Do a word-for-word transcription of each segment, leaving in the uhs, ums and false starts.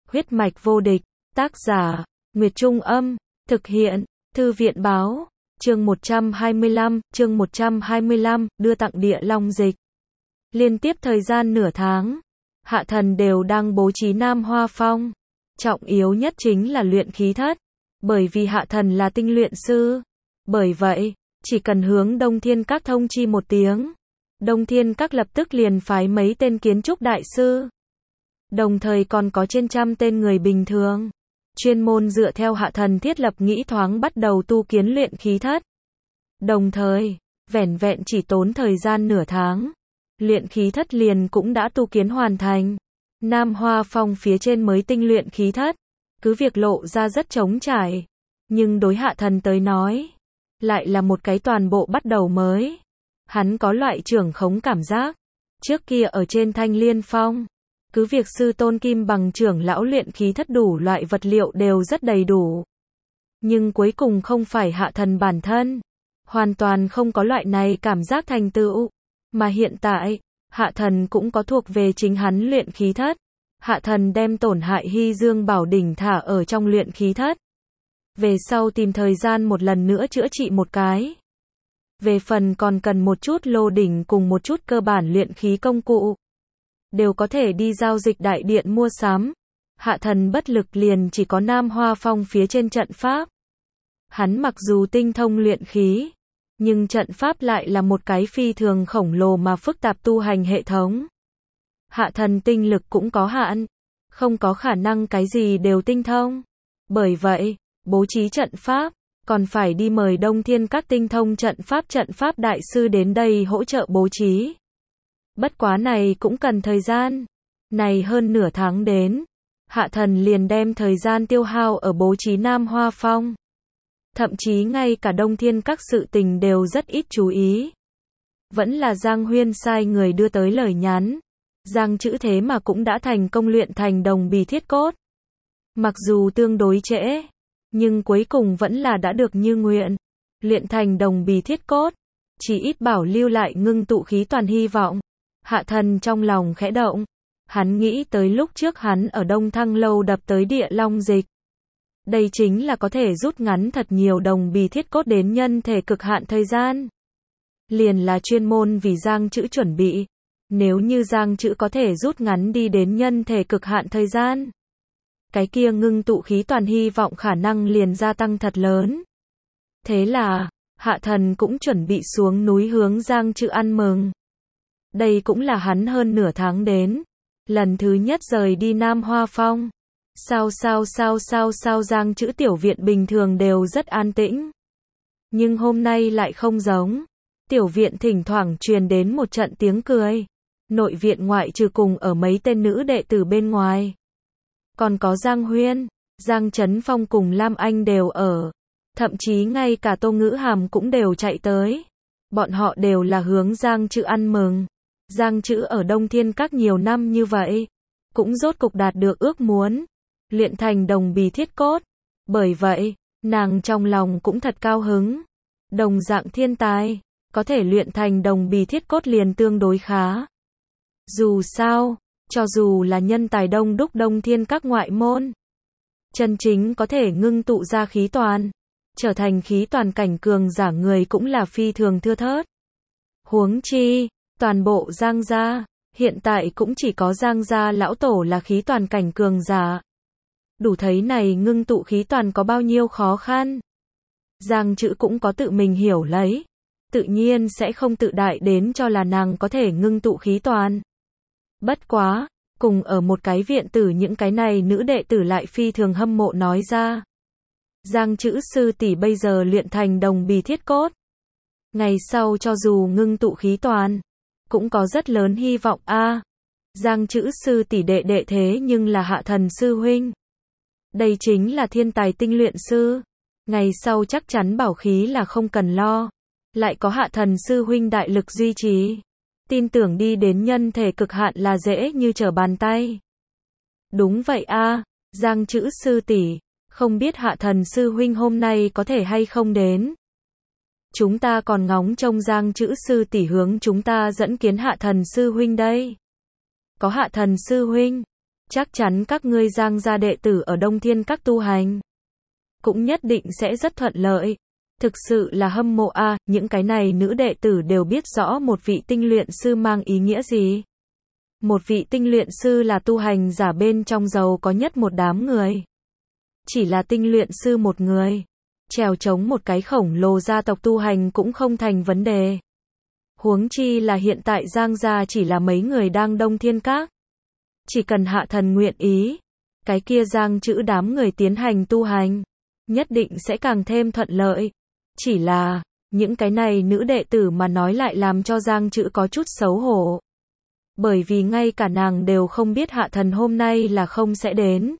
Huyết mạch vô địch, tác giả, Nguyệt Trung Âm, thực hiện, Thư viện Báo, chương một trăm hai mươi lăm, chương một trăm hai mươi lăm, đưa tặng Địa Long Dịch. Liên tiếp thời gian nửa tháng, Hạ Thần đều đang bố trí Nam Hoa Phong. Trọng yếu nhất chính là luyện khí thất, bởi vì Hạ Thần là tinh luyện sư. Bởi vậy, chỉ cần hướng Đông Thiên Các thông chi một tiếng, Đông Thiên Các lập tức liền phái mấy tên kiến trúc đại sư. Đồng thời còn có trên trăm tên người bình thường, chuyên môn dựa theo Hạ Thần thiết lập nghĩ thoáng bắt đầu tu kiến luyện khí thất. Đồng thời, vẻn vẹn chỉ tốn thời gian nửa tháng, luyện khí thất liền cũng đã tu kiến hoàn thành. Nam Hoa Phong phía trên mới tinh luyện khí thất, cứ việc lộ ra rất trống trải, nhưng đối Hạ Thần tới nói, lại là một cái toàn bộ bắt đầu mới. Hắn có loại trưởng khống cảm giác. Trước kia ở trên Thanh Liên Phong, cứ việc sư tôn Kim Bằng trưởng lão luyện khí thất đủ loại vật liệu đều rất đầy đủ, nhưng cuối cùng không phải Hạ Thần bản thân, hoàn toàn không có loại này cảm giác thành tựu. Mà hiện tại, Hạ Thần cũng có thuộc về chính hắn luyện khí thất. Hạ Thần đem tổn hại Hy Dương Bảo Đỉnh thả ở trong luyện khí thất. Về sau tìm thời gian một lần nữa chữa trị một cái. Về phần còn cần một chút lô đỉnh cùng một chút cơ bản luyện khí công cụ, đều có thể đi giao dịch đại điện mua sắm. Hạ Thần bất lực liền chỉ có Nam Hoa Phong phía trên trận pháp. Hắn mặc dù tinh thông luyện khí, nhưng trận pháp lại là một cái phi thường khổng lồ mà phức tạp tu hành hệ thống. Hạ Thần tinh lực cũng có hạn, không có khả năng cái gì đều tinh thông. Bởi vậy, bố trí trận pháp, còn phải đi mời Đông Thiên Các tinh thông trận pháp trận pháp đại sư đến đây hỗ trợ bố trí. Bất quá này cũng cần thời gian. Này hơn nửa tháng đến, Hạ Thần liền đem thời gian tiêu hao ở bố trí Nam Hoa Phong. Thậm chí ngay cả Đông Thiên Các sự tình đều rất ít chú ý. Vẫn là Giang Huyên sai người đưa tới lời nhắn. Giang chữ thế mà cũng đã thành công luyện thành đồng bì thiết cốt. Mặc dù tương đối trễ, nhưng cuối cùng vẫn là đã được như nguyện. Luyện thành đồng bì thiết cốt, chỉ ít bảo lưu lại ngưng tụ khí toàn hy vọng. Hạ Thần trong lòng khẽ động. Hắn nghĩ tới lúc trước hắn ở Đông Thăng Lâu đập tới Địa Long Dịch. Đây chính là có thể rút ngắn thật nhiều đồng bì thiết cốt đến nhân thể cực hạn thời gian. Liền là chuyên môn vì Giang chữ chuẩn bị. Nếu như Giang chữ có thể rút ngắn đi đến nhân thể cực hạn thời gian, cái kia ngưng tụ khí toàn hy vọng khả năng liền gia tăng thật lớn. Thế là, Hạ Thần cũng chuẩn bị xuống núi hướng Giang chữ ăn mừng. Đây cũng là hắn hơn nửa tháng đến, lần thứ nhất rời đi Nam Hoa Phong. Sao sao sao sao sao Giang chữ tiểu viện bình thường đều rất an tĩnh. Nhưng hôm nay lại không giống. Tiểu viện thỉnh thoảng truyền đến một trận tiếng cười. Nội viện ngoại trừ cùng ở mấy tên nữ đệ tử bên ngoài, còn có Giang Huyên, Giang Trấn Phong cùng Lam Anh đều ở. Thậm chí ngay cả Tô Ngữ Hàm cũng đều chạy tới. Bọn họ đều là hướng Giang chữ ăn mừng. Giang chữ ở Đông Thiên Các nhiều năm như vậy, cũng rốt cục đạt được ước muốn, luyện thành đồng bì thiết cốt. Bởi vậy, nàng trong lòng cũng thật cao hứng. Đồng dạng thiên tài, có thể luyện thành đồng bì thiết cốt liền tương đối khá. Dù sao, cho dù là nhân tài đông đúc Đông Thiên Các ngoại môn, chân chính có thể ngưng tụ ra khí toàn, trở thành khí toàn cảnh cường giả người cũng là phi thường thưa thớt. Huống chi, toàn bộ Giang gia, hiện tại cũng chỉ có Giang gia lão tổ là khí toàn cảnh cường giả. Đủ thấy này ngưng tụ khí toàn có bao nhiêu khó khăn. Giang chữ cũng có tự mình hiểu lấy, tự nhiên sẽ không tự đại đến cho là nàng có thể ngưng tụ khí toàn. Bất quá, cùng ở một cái viện tử những cái này nữ đệ tử lại phi thường hâm mộ nói ra. Giang chữ sư tỷ bây giờ luyện thành đồng bì thiết cốt. Ngày sau cho dù ngưng tụ khí toàn, cũng có rất lớn hy vọng a. À, Giang chữ sư tỷ đệ đệ thế nhưng là Hạ Thần sư huynh. Đây chính là thiên tài tinh luyện sư. Ngày sau chắc chắn bảo khí là không cần lo. Lại có Hạ Thần sư huynh đại lực duy trì. Tin tưởng đi đến nhân thể cực hạn là dễ như trở bàn tay. Đúng vậy a, à, Giang chữ sư tỷ, không biết Hạ Thần sư huynh hôm nay có thể hay không đến. Chúng ta còn ngóng trông Giang chữ sư tỷ hướng chúng ta dẫn kiến Hạ Thần sư huynh đây. Có Hạ Thần sư huynh, chắc chắn các ngươi Giang gia đệ tử ở Đông Thiên Các tu hành cũng nhất định sẽ rất thuận lợi. Thực sự là hâm mộ a, à, những cái này nữ đệ tử đều biết rõ một vị tinh luyện sư mang ý nghĩa gì. Một vị tinh luyện sư là tu hành giả bên trong giàu có nhất một đám người. Chỉ là tinh luyện sư một người, trèo chống một cái khổng lồ gia tộc tu hành cũng không thành vấn đề. Huống chi là hiện tại Giang gia chỉ là mấy người đang Đông Thiên Các. Chỉ cần Hạ Thần nguyện ý, cái kia Giang chữ đám người tiến hành tu hành, nhất định sẽ càng thêm thuận lợi. Chỉ là, những cái này nữ đệ tử mà nói lại làm cho Giang chữ có chút xấu hổ. Bởi vì ngay cả nàng đều không biết Hạ Thần hôm nay là không sẽ đến.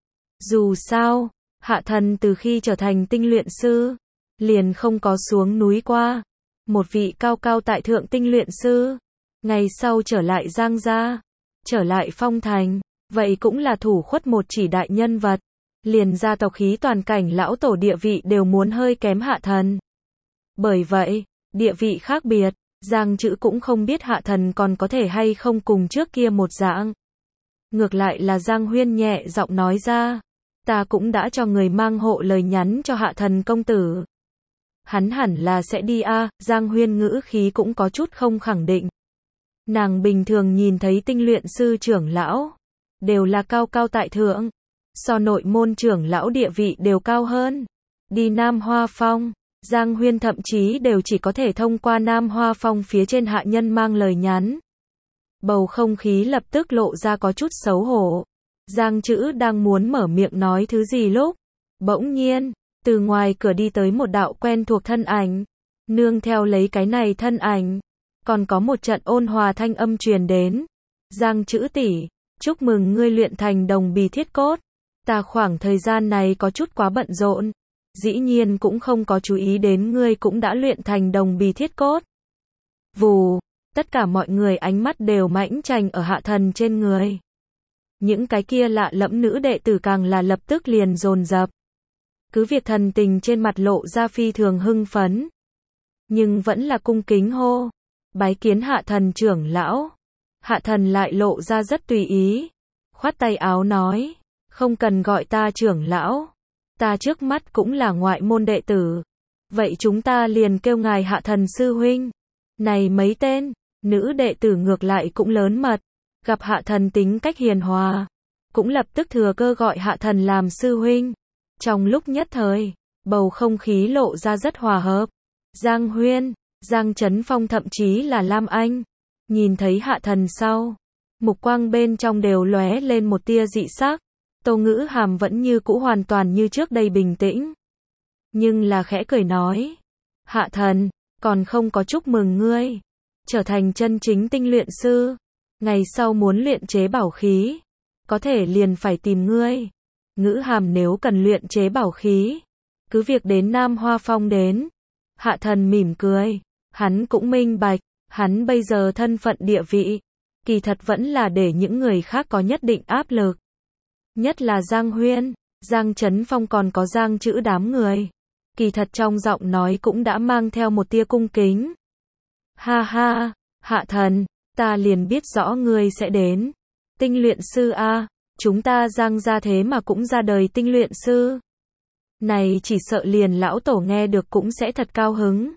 Dù sao, Hạ Thần từ khi trở thành tinh luyện sư, liền không có xuống núi qua. Một vị cao cao tại thượng tinh luyện sư, ngày sau trở lại Giang gia, trở lại Phong Thành, vậy cũng là thủ khuất một chỉ đại nhân vật. Liền gia tộc khí toàn cảnh lão tổ địa vị đều muốn hơi kém Hạ Thần. Bởi vậy, địa vị khác biệt, Giang chữ cũng không biết Hạ Thần còn có thể hay không cùng trước kia một dạng. Ngược lại là Giang Huyên nhẹ giọng nói ra, ta cũng đã cho người mang hộ lời nhắn cho Hạ Thần công tử. Hắn hẳn là sẽ đi a, à, Giang Huyên ngữ khí cũng có chút không khẳng định. Nàng bình thường nhìn thấy tinh luyện sư trưởng lão, đều là cao cao tại thượng, so nội môn trưởng lão địa vị đều cao hơn. Đi Nam Hoa Phong, Giang Huyên thậm chí đều chỉ có thể thông qua Nam Hoa Phong phía trên hạ nhân mang lời nhắn. Bầu không khí lập tức lộ ra có chút xấu hổ. Giang chữ đang muốn mở miệng nói thứ gì lúc, bỗng nhiên, từ ngoài cửa đi tới một đạo quen thuộc thân ảnh. Nương theo lấy cái này thân ảnh, còn có một trận ôn hòa thanh âm truyền đến. Giang chữ tỷ, chúc mừng ngươi luyện thành đồng bì thiết cốt. Ta khoảng thời gian này có chút quá bận rộn, dĩ nhiên cũng không có chú ý đến ngươi cũng đã luyện thành đồng bì thiết cốt. Vù, tất cả mọi người ánh mắt đều mãnh chành ở Hạ Thần trên người. Những cái kia lạ lẫm nữ đệ tử càng là lập tức liền dồn dập. Cứ việc thần tình trên mặt lộ ra phi thường hưng phấn, nhưng vẫn là cung kính hô, bái kiến Hạ Thần trưởng lão. Hạ Thần lại lộ ra rất tùy ý, khoát tay áo nói, không cần gọi ta trưởng lão, ta trước mắt cũng là ngoại môn đệ tử, vậy chúng ta liền kêu ngài Hạ Thần sư huynh. Này mấy tên nữ đệ tử ngược lại cũng lớn mật, gặp Hạ Thần tính cách hiền hòa, cũng lập tức thừa cơ gọi Hạ Thần làm sư huynh. Trong lúc nhất thời, bầu không khí lộ ra rất hòa hợp. Giang Huyên, Giang Chấn Phong thậm chí là Lam Anh, nhìn thấy Hạ Thần sau, mục quang bên trong đều lóe lên một tia dị sắc. Tô Ngữ Hàm vẫn như cũ hoàn toàn như trước đây bình tĩnh, nhưng là khẽ cười nói, Hạ Thần, còn không có chúc mừng ngươi trở thành chân chính tinh luyện sư, ngày sau muốn luyện chế bảo khí, có thể liền phải tìm ngươi. Ngữ Hàm nếu cần luyện chế bảo khí, cứ việc đến Nam Hoa Phong đến. Hạ Thần mỉm cười, hắn cũng minh bạch, hắn bây giờ thân phận địa vị, kỳ thật vẫn là để những người khác có nhất định áp lực. Nhất là Giang Huyên, Giang Chấn Phong còn có Giang chữ đám người. Kỳ thật trong giọng nói cũng đã mang theo một tia cung kính. Ha ha, Hạ Thần, ta liền biết rõ ngươi sẽ đến. Tinh luyện sư a, chúng ta Giang gia thế mà cũng ra đời tinh luyện sư. Này chỉ sợ liền lão tổ nghe được cũng sẽ thật cao hứng.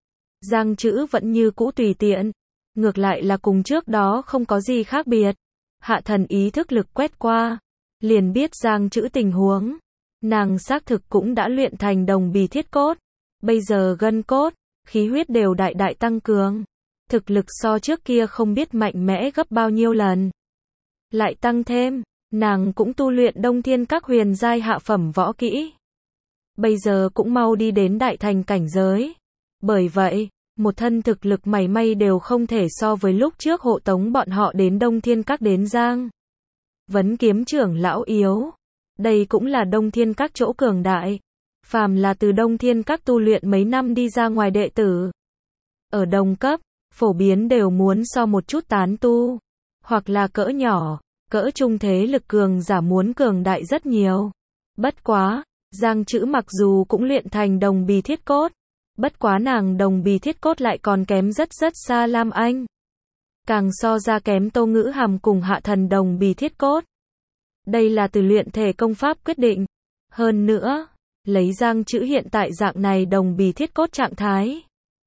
Giang chữ vẫn như cũ tùy tiện, ngược lại là cùng trước đó không có gì khác biệt. Hạ Thần ý thức lực quét qua, liền biết Giang chữ tình huống. Nàng xác thực cũng đã luyện thành đồng bì thiết cốt, bây giờ gân cốt, khí huyết đều đại đại tăng cường. Thực lực so trước kia không biết mạnh mẽ gấp bao nhiêu lần. Lại tăng thêm, nàng cũng tu luyện Đông Thiên Các huyền giai hạ phẩm võ kỹ. Bây giờ cũng mau đi đến đại thành cảnh giới. Bởi vậy, một thân thực lực mảy may đều không thể so với lúc trước hộ tống bọn họ đến Đông Thiên Các đến Giang Vấn Kiếm trưởng lão yếu. Đây cũng là Đông Thiên Các chỗ cường đại. Phàm là từ Đông Thiên Các tu luyện mấy năm đi ra ngoài đệ tử, ở đồng cấp, phổ biến đều muốn so một chút tán tu, hoặc là cỡ nhỏ, cỡ trung thế lực cường giả muốn cường đại rất nhiều. Bất quá, Giang chữ mặc dù cũng luyện thành đồng bì thiết cốt, bất quá nàng đồng bì thiết cốt lại còn kém rất rất xa Lam Anh. Càng so ra kém Tô Ngữ Hàm cùng Hạ Thần đồng bì thiết cốt. Đây là từ luyện thể công pháp quyết định. Hơn nữa, lấy Giang Trữ hiện tại dạng này đồng bì thiết cốt trạng thái.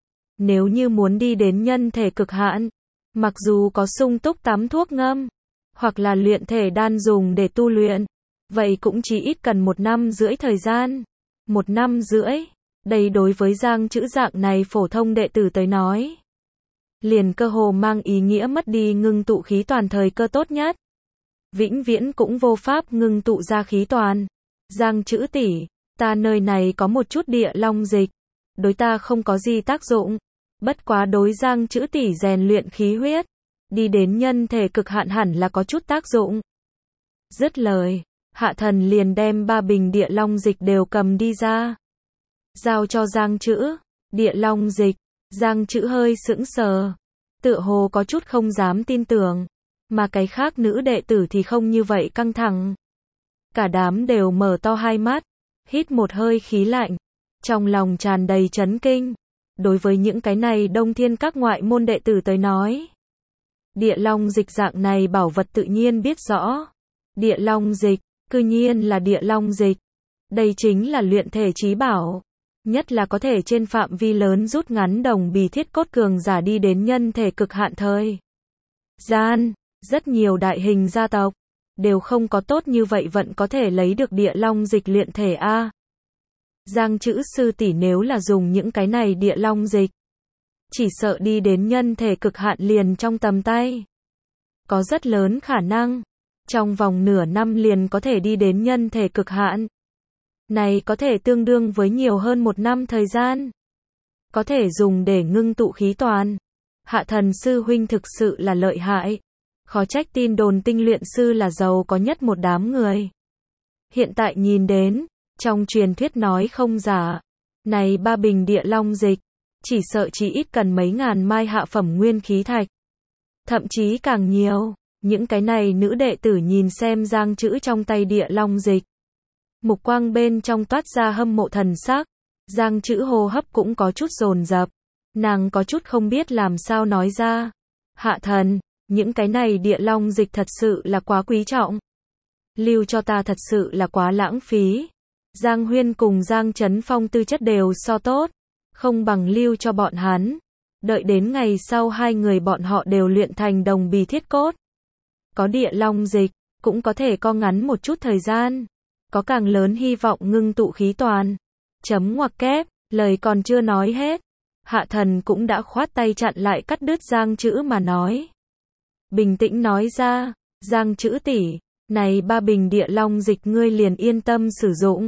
Nếu như muốn đi đến nhân thể cực hạn, mặc dù có sung túc tắm thuốc ngâm, hoặc là luyện thể đan dùng để tu luyện, vậy cũng chỉ ít cần một năm rưỡi thời gian. Một năm rưỡi, đây đối với Giang Trữ dạng này phổ thông đệ tử tới nói, liền cơ hồ mang ý nghĩa mất đi ngưng tụ khí toàn thời cơ tốt nhất. Vĩnh viễn cũng vô pháp ngưng tụ ra khí toàn. Giang Trữ tỷ, ta nơi này có một chút địa long dịch, đối ta không có gì tác dụng, bất quá đối Giang Trữ tỷ rèn luyện khí huyết, đi đến nhân thể cực hạn hẳn là có chút tác dụng. Dứt lời, Hạ Thần liền đem ba bình địa long dịch đều cầm đi ra, giao cho Giang Trữ. Địa long dịch, Giang Trữ hơi sững sờ, tựa hồ có chút không dám tin tưởng, mà cái khác nữ đệ tử thì không như vậy căng thẳng. Cả đám đều mở to hai mắt, hít một hơi khí lạnh, trong lòng tràn đầy chấn kinh. Đối với những cái này Đông Thiên các ngoại môn đệ tử tới nói, địa long dịch dạng này bảo vật tự nhiên biết rõ. Địa long dịch, cư nhiên là địa long dịch. Đây chính là luyện thể chí bảo, nhất là có thể trên phạm vi lớn rút ngắn đồng bì thiết cốt cường giả đi đến nhân thể cực hạn thời gian. Rất nhiều đại hình gia tộc đều không có tốt như vậy vẫn có thể lấy được địa long dịch luyện thể a. Giang Trữ sư tỷ nếu là dùng những cái này địa long dịch, chỉ sợ đi đến nhân thể cực hạn liền trong tầm tay. Có rất lớn khả năng, trong vòng nửa năm liền có thể đi đến nhân thể cực hạn. Này có thể tương đương với nhiều hơn một năm thời gian. Có thể dùng để ngưng tụ khí toàn. Hạ Thần sư huynh thực sự là lợi hại. Khó trách tin đồn tinh luyện sư là giàu có nhất một đám người. Hiện tại nhìn đến, trong truyền thuyết nói không giả, này ba bình địa long dịch, chỉ sợ chỉ ít cần mấy ngàn mai hạ phẩm nguyên khí thạch. Thậm chí càng nhiều, những cái này nữ đệ tử nhìn xem Giang Trữ trong tay địa long dịch. Mục quang bên trong toát ra hâm mộ thần sắc, Giang Trữ hô hấp cũng có chút dồn dập, nàng có chút không biết làm sao nói ra. Hạ thần, những cái này địa long dịch thật sự là quá quý trọng. Lưu cho ta thật sự là quá lãng phí. Giang Huyên cùng Giang Chấn Phong tư chất đều so tốt, không bằng lưu cho bọn hắn. Đợi đến ngày sau hai người bọn họ đều luyện thành đồng bì thiết cốt. Có địa long dịch, cũng có thể co ngắn một chút thời gian. Có càng lớn hy vọng ngưng tụ khí toàn. Chấm ngoặc kép, lời còn chưa nói hết. Hạ Thần cũng đã khoát tay chặn lại cắt đứt Giang Trữ mà nói. Bình tĩnh nói ra, Giang Trữ tỷ, này ba bình địa long dịch ngươi liền yên tâm sử dụng.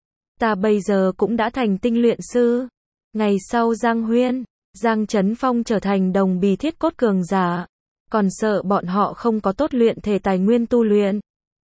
Ta bây giờ cũng đã thành tinh luyện sư. Ngày sau Giang Huyên, Giang Chấn Phong trở thành đồng bì thiết cốt cường giả, còn sợ bọn họ không có tốt luyện thể tài nguyên tu luyện.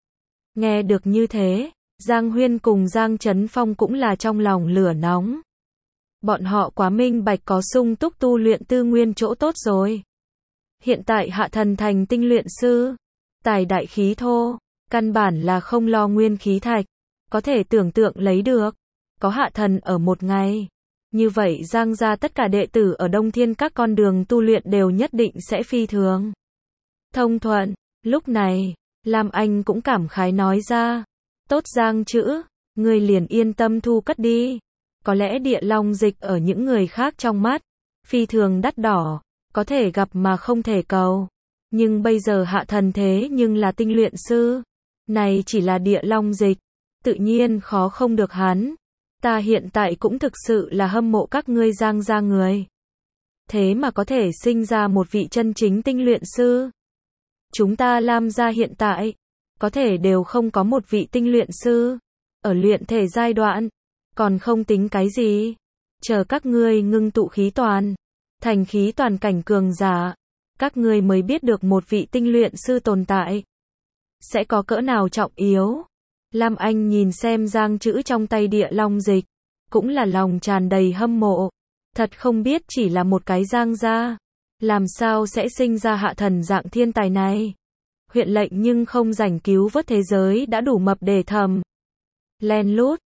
Nghe được như thế, Giang Huyên cùng Giang Chấn Phong cũng là trong lòng lửa nóng. Bọn họ quá minh bạch có sung túc tu luyện tư nguyên chỗ tốt rồi. Hiện tại Hạ Thần thành tinh luyện sư, tài đại khí thô, căn bản là không lo nguyên khí thạch, có thể tưởng tượng lấy được. Có Hạ Thần ở một ngày, như vậy Giang gia tất cả đệ tử ở Đông Thiên các con đường tu luyện đều nhất định sẽ phi thường thông thuận. Lúc này, Lam Anh cũng cảm khái nói ra, tốt Giang Trữ, ngươi liền yên tâm thu cất đi. Có lẽ địa long dịch ở những người khác trong mắt, phi thường đắt đỏ, có thể gặp mà không thể cầu. Nhưng bây giờ Hạ Thần thế nhưng là tinh luyện sư. Này chỉ là địa long dịch, tự nhiên khó không được hắn. Ta hiện tại cũng thực sự là hâm mộ các ngươi Giang gia người. Thế mà có thể sinh ra một vị chân chính tinh luyện sư. Chúng ta Lam gia hiện tại, có thể đều không có một vị tinh luyện sư. Ở luyện thể giai đoạn, còn không tính cái gì. Chờ các ngươi ngưng tụ khí toàn, thành khí toàn cảnh cường giả, các ngươi mới biết được một vị tinh luyện sư tồn tại sẽ có cỡ nào trọng yếu. Lam Anh nhìn xem Giang Trữ trong tay địa long dịch, cũng là lòng tràn đầy hâm mộ. Thật không biết chỉ là một cái Giang gia, làm sao sẽ sinh ra Hạ Thần dạng thiên tài này. Huyện lệnh nhưng không rảnh cứu vớt thế giới đã đủ mập để thầm. Len lút,